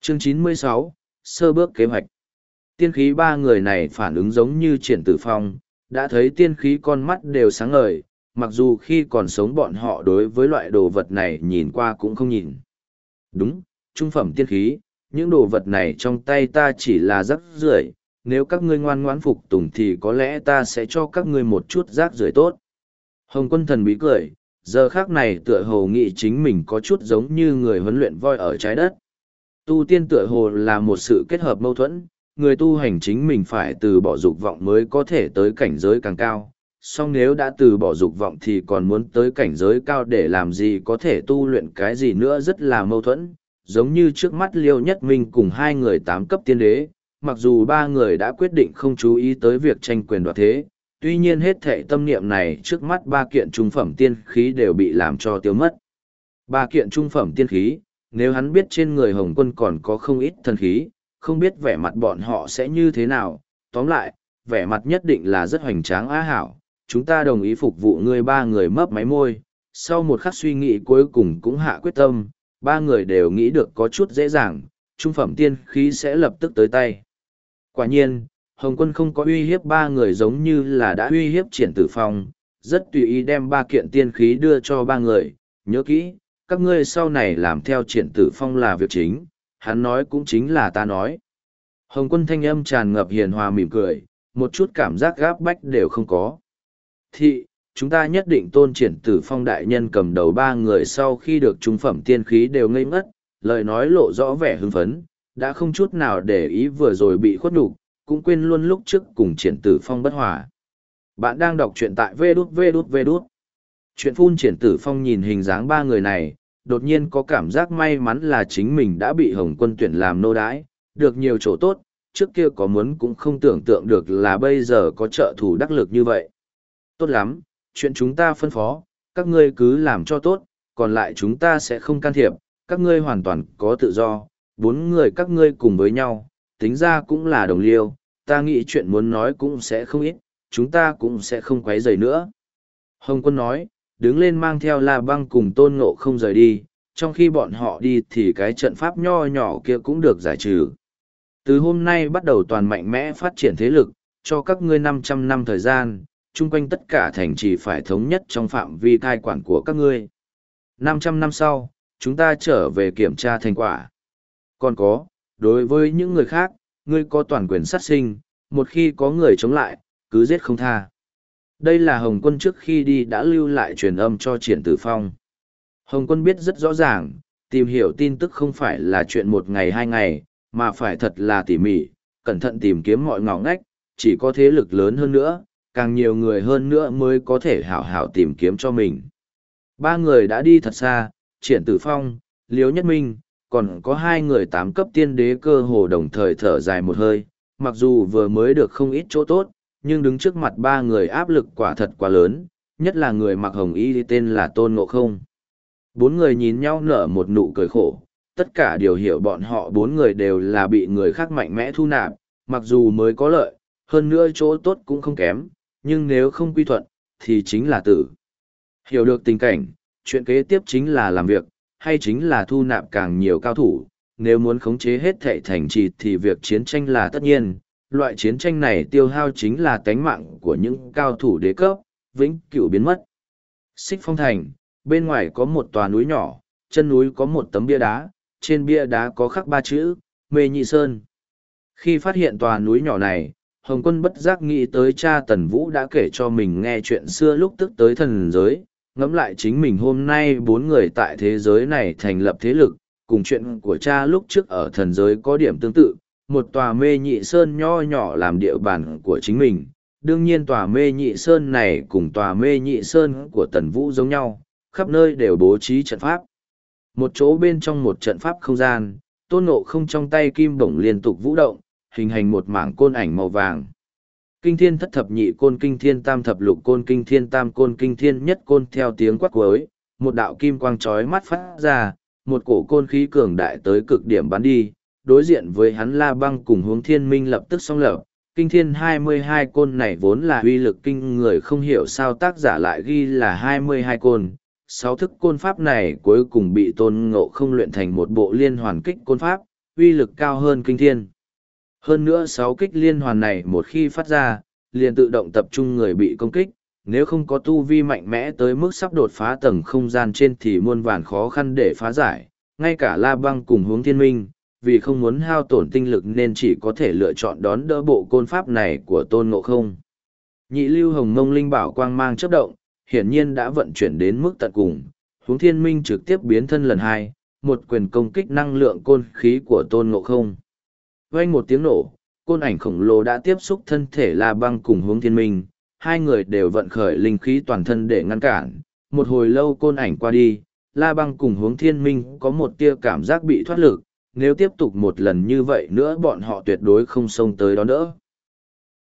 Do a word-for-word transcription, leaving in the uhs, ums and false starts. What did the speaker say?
Chương chín mươi sáu, sơ bước kế hoạch. Tiên khí ba người này phản ứng giống như Triển Tử Phong, đã thấy tiên khí con mắt đều sáng ngời, mặc dù khi còn sống bọn họ đối với loại đồ vật này nhìn qua cũng không nhìn. Đúng, trung phẩm tiên khí, những đồ vật này trong tay ta chỉ là rác rưởi, nếu các ngươi ngoan ngoãn phục tùng thì có lẽ ta sẽ cho các ngươi một chút rác rưởi tốt. Hồng Quân thần bí cười, giờ khác này tựa hồ nghĩ chính mình có chút giống như người huấn luyện voi ở trái đất. Tu tiên tựa hồ là một sự kết hợp mâu thuẫn, người tu hành chính mình phải từ bỏ dục vọng mới có thể tới cảnh giới càng cao. Song nếu đã từ bỏ dục vọng thì còn muốn tới cảnh giới cao để làm gì, có thể tu luyện cái gì nữa, rất là mâu thuẫn. Giống như trước mắt Liêu Nhất Minh cùng hai người tám cấp tiên đế, mặc dù ba người đã quyết định không chú ý tới việc tranh quyền đoạt thế, tuy nhiên hết thệ tâm niệm này trước mắt ba kiện trung phẩm tiên khí đều bị làm cho tiêu mất. Ba kiện trung phẩm tiên khí, nếu hắn biết trên người Hồng Quân còn có không ít thần khí, không biết vẻ mặt bọn họ sẽ như thế nào. Tóm lại, vẻ mặt nhất định là rất hoành tráng á hảo, chúng ta đồng ý phục vụ ngươi. Ba người mấp máy môi, sau một khắc suy nghĩ cuối cùng cũng hạ quyết tâm, ba người đều nghĩ được có chút dễ dàng, trung phẩm tiên khí sẽ lập tức tới tay. Quả nhiên, Hồng Quân không có uy hiếp ba người giống như là đã uy hiếp Triển Tử Phong, rất tùy ý đem ba kiện tiên khí đưa cho ba người. Nhớ kỹ, các ngươi sau này làm theo Triển Tử Phong là việc chính, hắn nói cũng chính là ta nói. Hồng Quân thanh âm tràn ngập hiền hòa mỉm cười, một chút cảm giác gáp bách đều không có. Thị, chúng ta nhất định tôn Triển Tử Phong đại nhân cầm đầu. Ba người sau khi được trung phẩm tiên khí đều ngây ngất, lời nói lộ rõ vẻ hưng phấn, đã không chút nào để ý vừa rồi bị khuất nhục, cũng quên luôn lúc trước cùng Triển Tử Phong bất hòa. Bạn đang đọc truyện tại vê đút vê đút vê đút. Chuyện phun Triển Tử Phong nhìn hình dáng ba người này, đột nhiên có cảm giác may mắn là chính mình đã bị Hồng Quân tuyển làm nô đái, được nhiều chỗ tốt, trước kia có muốn cũng không tưởng tượng được là bây giờ có trợ thủ đắc lực như vậy. Tốt lắm, chuyện chúng ta phân phó, các ngươi cứ làm cho tốt, còn lại chúng ta sẽ không can thiệp, các ngươi hoàn toàn có tự do, bốn người các ngươi cùng với nhau, tính ra cũng là đồng liêu, ta nghĩ chuyện muốn nói cũng sẽ không ít, chúng ta cũng sẽ không quấy rầy nữa. Hồng Quân nói, đứng lên mang theo La Băng cùng Tôn Ngộ không rời đi, trong khi bọn họ đi thì cái trận pháp nho nhỏ kia cũng được giải trừ. Từ hôm nay bắt đầu toàn mạnh mẽ phát triển thế lực, cho các ngươi năm trăm năm thời gian, chung quanh tất cả thành trì phải thống nhất trong phạm vi cai quản của các ngươi. năm trăm năm sau, chúng ta trở về kiểm tra thành quả. Còn có, đối với những người khác, ngươi có toàn quyền sát sinh, một khi có người chống lại, cứ giết không tha. Đây là Hồng Quân trước khi đi đã lưu lại truyền âm cho Triển Tử Phong. Hồng Quân biết rất rõ ràng, tìm hiểu tin tức không phải là chuyện một ngày hai ngày, mà phải thật là tỉ mỉ, cẩn thận tìm kiếm mọi ngõ ngách, chỉ có thế lực lớn hơn nữa, càng nhiều người hơn nữa mới có thể hảo hảo tìm kiếm cho mình. Ba người đã đi thật xa, Triển Tử Phong, Liếu Nhất Minh, còn có hai người tám cấp tiên đế cơ hồ đồng thời thở dài một hơi, mặc dù vừa mới được không ít chỗ tốt, nhưng đứng trước mặt ba người áp lực quả thật quá lớn, nhất là người mặc hồng y tên là Tôn Ngộ Không. Bốn người nhìn nhau nở một nụ cười khổ, tất cả đều hiểu bọn họ bốn người đều là bị người khác mạnh mẽ thu nạp, mặc dù mới có lợi, hơn nữa chỗ tốt cũng không kém, nhưng nếu không quy thuận, thì chính là tử. Hiểu được tình cảnh, chuyện kế tiếp chính là làm việc, hay chính là thu nạp càng nhiều cao thủ, nếu muốn khống chế hết thảy thành trì thì việc chiến tranh là tất nhiên. Loại chiến tranh này tiêu hao chính là tánh mạng của những cao thủ đế cấp, vĩnh cửu biến mất. Xích Phong Thành, bên ngoài có một tòa núi nhỏ, chân núi có một tấm bia đá, trên bia đá có khắc ba chữ, Mê Nhị Sơn. Khi phát hiện tòa núi nhỏ này, Hồng Quân bất giác nghĩ tới cha Tần Vũ đã kể cho mình nghe chuyện xưa lúc tức tới thần giới, ngẫm lại chính mình hôm nay bốn người tại thế giới này thành lập thế lực, cùng chuyện của cha lúc trước ở thần giới có điểm tương tự. Một tòa Mê Nhị Sơn nho nhỏ làm địa bàn của chính mình. Đương nhiên tòa Mê Nhị Sơn này cùng tòa Mê Nhị Sơn của Tần Vũ giống nhau, khắp nơi đều bố trí trận pháp. Một chỗ bên trong một trận pháp không gian, Tôn Ngộ Không trong tay kim bổng liên tục vũ động, hình thành một mảng côn ảnh màu vàng. Kinh thiên thất thập nhị côn, kinh thiên tam thập lục côn, kinh thiên tam côn, kinh thiên nhất côn, theo tiếng quát cuối, một đạo kim quang chói mắt phát ra, một cổ côn khí cường đại tới cực điểm bắn đi. Đối diện với hắn La Băng cùng Hướng Thiên Minh lập tức song lập, kinh thiên hai mươi hai côn này vốn là uy lực kinh người, không hiểu sao tác giả lại ghi là hai mươi hai côn. Sáu thức côn pháp này cuối cùng bị Tôn Ngộ Không luyện thành một bộ liên hoàn kích côn pháp, uy lực cao hơn kinh thiên. Hơn nữa sáu kích liên hoàn này một khi phát ra, liền tự động tập trung người bị công kích, nếu không có tu vi mạnh mẽ tới mức sắp đột phá tầng không gian trên thì muôn vàn khó khăn để phá giải, ngay cả La Băng cùng Hướng Thiên Minh, vì không muốn hao tổn tinh lực nên chỉ có thể lựa chọn đón đỡ bộ côn pháp này của Tôn Ngộ Không. Nhị lưu hồng mông linh bảo quang mang chớp động, hiển nhiên đã vận chuyển đến mức tận cùng, Hướng Thiên Minh trực tiếp biến thân lần hai, một quyền công kích năng lượng côn khí của Tôn Ngộ Không. Vang một tiếng nổ, côn ảnh khổng lồ đã tiếp xúc thân thể La Băng cùng Hướng Thiên Minh, hai người đều vận khởi linh khí toàn thân để ngăn cản. Một hồi lâu côn ảnh qua đi, La Băng cùng Hướng Thiên Minh có một tia cảm giác bị thoát lực, nếu tiếp tục một lần như vậy nữa bọn họ tuyệt đối không xông tới đó nữa.